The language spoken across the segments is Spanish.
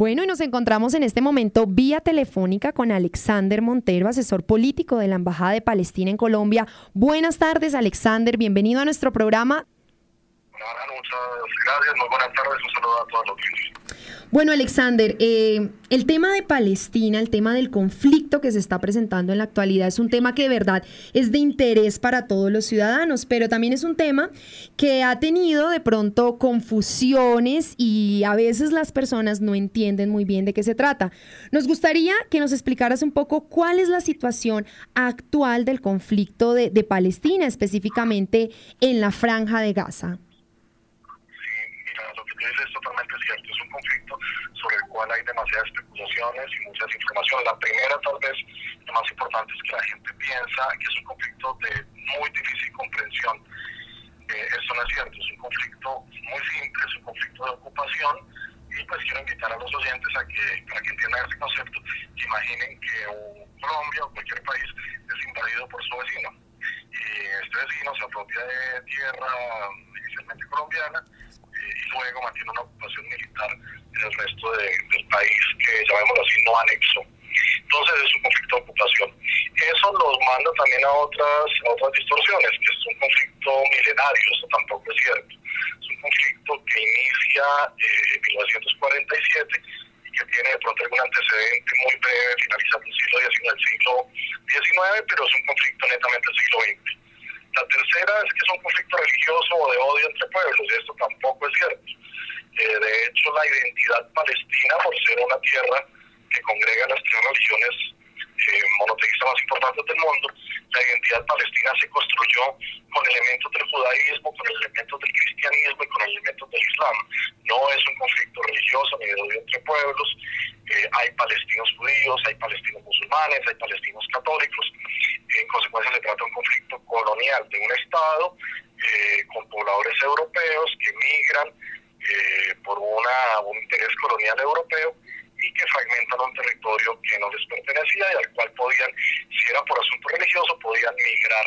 Bueno, y nos encontramos en este momento vía telefónica con Alexander Montero, asesor político de la Embajada de Palestina en Colombia. Buenas tardes, Alexander, bienvenido a nuestro programa. Muchas gracias, muy buenas tardes, un saludo a todos los clientes. Bueno, Alexander, el tema de Palestina, el tema del conflicto que se está presentando en la actualidad es un tema que de verdad es de interés para todos los ciudadanos, pero también es un tema que ha tenido de pronto confusiones y a veces las personas no entienden muy bien de qué se trata. Nos gustaría que nos explicaras un poco cuál es la situación actual del conflicto de Palestina, específicamente en la Franja de Gaza. Lo que tú dices es totalmente cierto, es un conflicto sobre el cual hay demasiadas especulaciones y muchas informaciones. La primera, tal vez, lo más importante es que la gente piensa que es un conflicto de muy difícil comprensión. Eso no es cierto, es un conflicto muy simple, es un conflicto de ocupación, y pues quiero invitar a los oyentes para que entiendan este concepto, que imaginen que Colombia o cualquier país es invadido por su vecino, y este vecino se apropia de tierra inicialmente colombiana, y luego mantiene una ocupación militar en el resto del país, que llamémoslo así, no anexo. Entonces es un conflicto de ocupación. Eso nos manda también a otras distorsiones, que es un conflicto milenario, eso tampoco es cierto. Es un conflicto que inicia en 1947 y que tiene de pronto algún antecedente muy breve, finalizando el siglo XIX, pero es un conflicto netamente del siglo XX. La tercera es que es un conflicto religioso o de odio entre pueblos, y esto tampoco es cierto. De hecho, la identidad palestina, por ser una tierra que congrega las tres religiones monoteístas más importantes del mundo, la identidad palestina se construyó con elementos del judaísmo, con elementos del cristianismo y con elementos del islam. No es un conflicto religioso ni de odio entre pueblos. Hay palestinos judíos, hay palestinos musulmanes, hay palestinos católicos. En consecuencia, se trata de un conflicto colonial de un Estado con pobladores europeos que migran por un interés colonial europeo y que fragmentan un territorio que no les pertenecía y al cual podían, si era por asunto religioso, podían migrar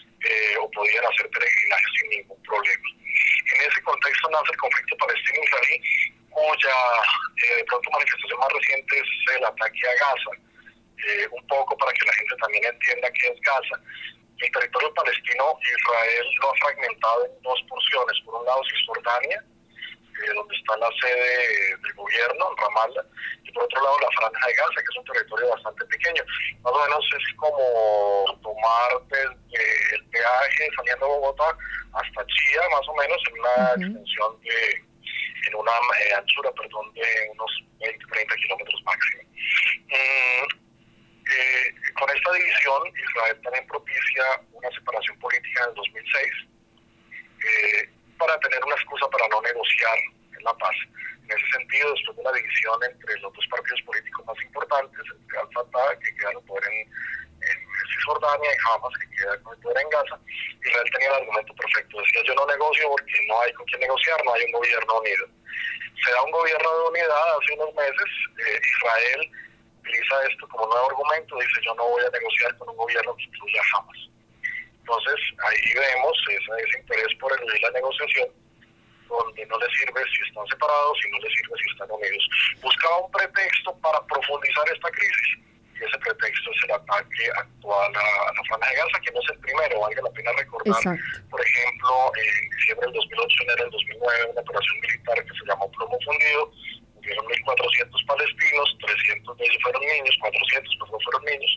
o podían hacer peregrinaje sin ningún problema. En ese contexto nace el conflicto palestino-israelí, cuya de pronto manifestación más reciente es el ataque a Gaza. Un poco para que la gente también entienda qué es Gaza. El territorio palestino, Israel lo ha fragmentado en dos porciones. Por un lado, Cisjordania, donde está la sede del gobierno, en Ramallah, y por otro lado la Franja de Gaza, que es un territorio bastante pequeño. Más o menos es como tomar desde el peaje saliendo de Bogotá hasta Chía, más o menos, en una extensión en una anchura, de unos 20-30 kilómetros máximo. Con esta división, Israel también propicia una separación política en el 2006 para tener una excusa para no negociar en la paz. En ese sentido, después de la división entre los dos partidos políticos más importantes, entre Al-Fatah, que queda en el poder en Cisjordania, y Hamas, que queda con el poder en Gaza, Israel tenía el argumento perfecto. Decía, yo no negocio porque no hay con quién negociar, no hay un gobierno unido. Se da un gobierno de unidad hace unos meses. Israel utiliza esto como nuevo argumento, dice, yo no voy a negociar con un gobierno que incluya a Hamas. Entonces, ahí vemos ese interés por eludir la negociación, donde no le sirve si están separados y no le sirve si están unidos. Buscaba un pretexto para profundizar esta crisis, y ese pretexto es el ataque actual a la Franja de Gaza, que no es el primero, valga la pena recordar. Exacto. Por ejemplo, en diciembre del 2008, enero del 2009, una operación militar que se llamó Plomo Fundido, murieron 1.400 palestinos, 300 de ellos fueron niños, 400 no fueron niños.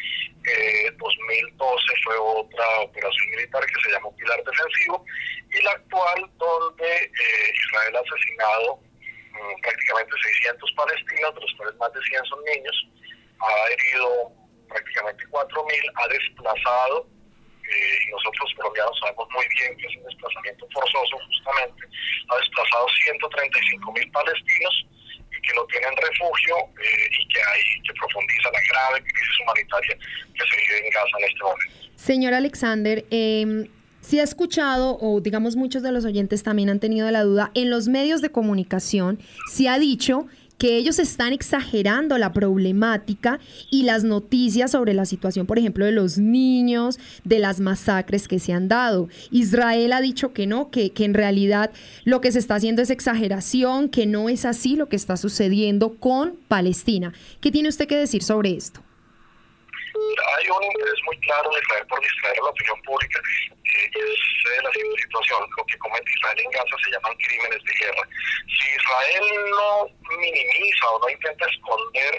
2012 fue otra operación militar que se llamó Pilar Defensivo, y la actual, donde Israel ha asesinado prácticamente 600 palestinos, de los cuales más de 100 son niños, ha herido prácticamente 4.000, ha desplazado, y nosotros colombianos sabemos muy bien que es un desplazamiento forzoso justamente, ha desplazado 135.000 palestinos, que no tienen refugio y que profundiza la grave crisis humanitaria que se vive en Gaza en este momento. Señor Alexander, sí ha escuchado, o digamos muchos de los oyentes también han tenido la duda, en los medios de comunicación se ha dicho que ellos están exagerando la problemática y las noticias sobre la situación, por ejemplo, de los niños, de las masacres que se han dado. Israel ha dicho que no, que en realidad lo que se está haciendo es exageración, que no es así lo que está sucediendo con Palestina. ¿Qué tiene usted que decir sobre esto? Hay un interés muy claro de Israel por distraer a la opinión pública y es la siguiente situación. Lo que comete Israel en Gaza se llaman crímenes de guerra. Si Israel no minimiza o no intenta esconder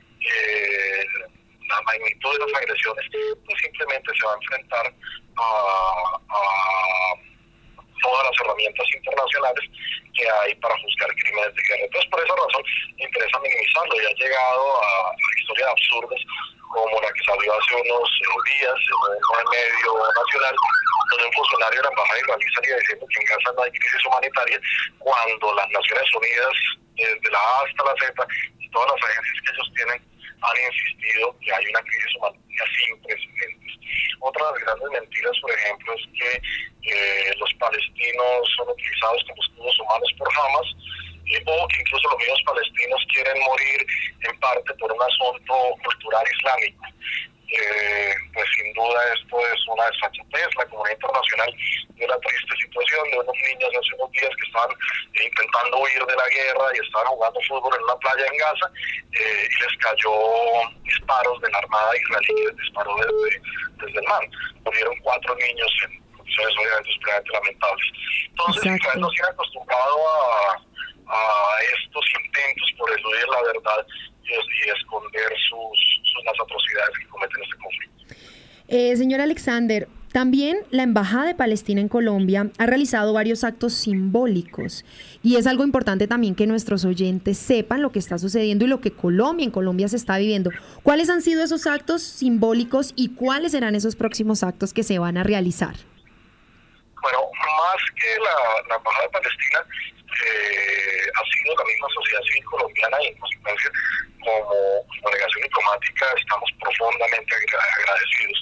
la magnitud de las agresiones, pues simplemente se va a enfrentar a todas las herramientas internacionales que hay para juzgar crímenes de guerra. Entonces, por esa razón, le interesa minimizarlo y ha llegado a historias absurdas como la que salió hace unos días en un medio nacional, donde un funcionario de la embajada israelí salía diciendo que en Gaza no hay crisis humanitaria, cuando las Naciones Unidas, desde la A hasta la Z, y todas las agencias que ellos tienen, han insistido que hay una crisis humanitaria sin precedentes. Otra de las grandes mentiras, por ejemplo, es que los palestinos son utilizados como escudos humanos por Hamas, o que incluso los mismos palestinos quieren morir en parte por un asunto cultural islámico. Pues sin duda esto es una desfachatez. La comunidad internacional vio la triste situación de unos niños hace unos días que estaban intentando huir de la guerra y estaban jugando fútbol en una playa en Gaza y les cayó disparos de la Armada israelí que les disparó desde el mar. Murieron 4 niños en condiciones obviamente extremadamente lamentables. Entonces Israel no se ha acostumbrado a estos intentos por eludir la verdad y esconder las atrocidades que cometen este conflicto. Señor Alexander, también la Embajada de Palestina en Colombia ha realizado varios actos simbólicos y es algo importante también que nuestros oyentes sepan lo que está sucediendo y lo que en Colombia se está viviendo. ¿Cuáles han sido esos actos simbólicos y cuáles serán esos próximos actos que se van a realizar? Bueno, más que la Embajada de Palestina, ha sido la misma sociedad civil colombiana y en consecuencia como delegación diplomática estamos profundamente agradecidos.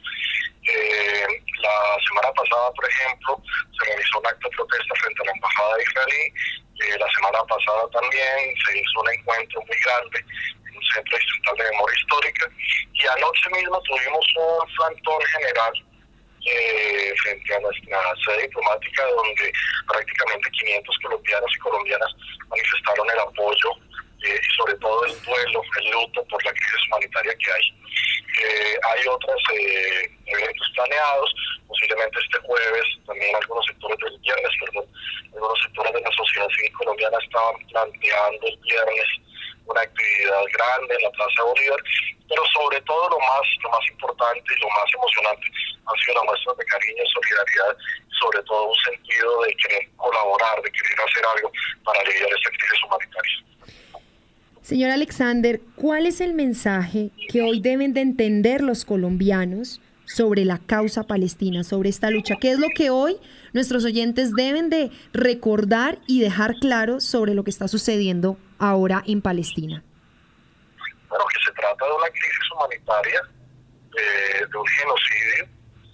La semana pasada, por ejemplo, se realizó un acto de protesta frente a la Embajada israelí. La semana pasada también se hizo un encuentro muy grande en un centro distrital de memoria histórica y anoche mismo tuvimos un plantón general frente a nuestra sede diplomática donde prácticamente 500 colombianos y colombianas manifestaron el apoyo y sobre todo el duelo, el luto por la crisis humanitaria que hay. Hay otros eventos planeados, posiblemente este jueves, también algunos sectores del viernes, algunos sectores de la sociedad civil colombiana estaban planteando el viernes una actividad grande en la Plaza Bolívar, pero sobre todo lo más importante y lo más emocionante han sido las muestras de cariño, solidaridad, sobre todo un sentido de querer colaborar, de querer hacer algo para aliviar esta crisis humanitaria. Señor Alexander, ¿cuál es el mensaje que hoy deben de entender los colombianos sobre la causa palestina, sobre esta lucha? ¿Qué es lo que hoy nuestros oyentes deben de recordar y dejar claro sobre lo que está sucediendo ahora en Palestina? Bueno, que se trata de una crisis humanitaria, de un genocidio,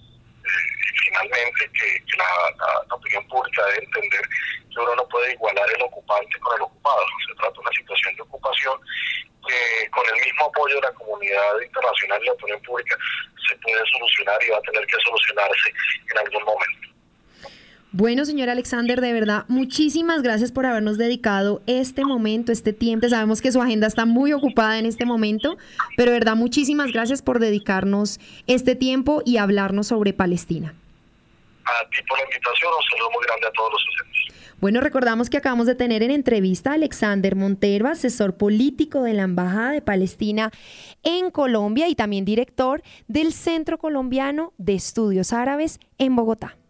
y finalmente que la opinión pública debe entender que uno no puede igualar el ocupante con el ocupado. Se trata de una situación de ocupación que con el mismo apoyo de la comunidad internacional y la opinión pública se puede solucionar y va a tener que solucionarse en algún momento. Bueno, señor Alexander, de verdad, muchísimas gracias por habernos dedicado este momento, este tiempo. Sabemos que su agenda está muy ocupada en este momento, pero de verdad, muchísimas gracias por dedicarnos este tiempo y hablarnos sobre Palestina. A ti por la invitación, un saludo muy grande a todos los oyentes. Bueno, recordamos que acabamos de tener en entrevista a Alexander Montero, asesor político de la Embajada de Palestina en Colombia y también director del Centro Colombiano de Estudios Árabes en Bogotá.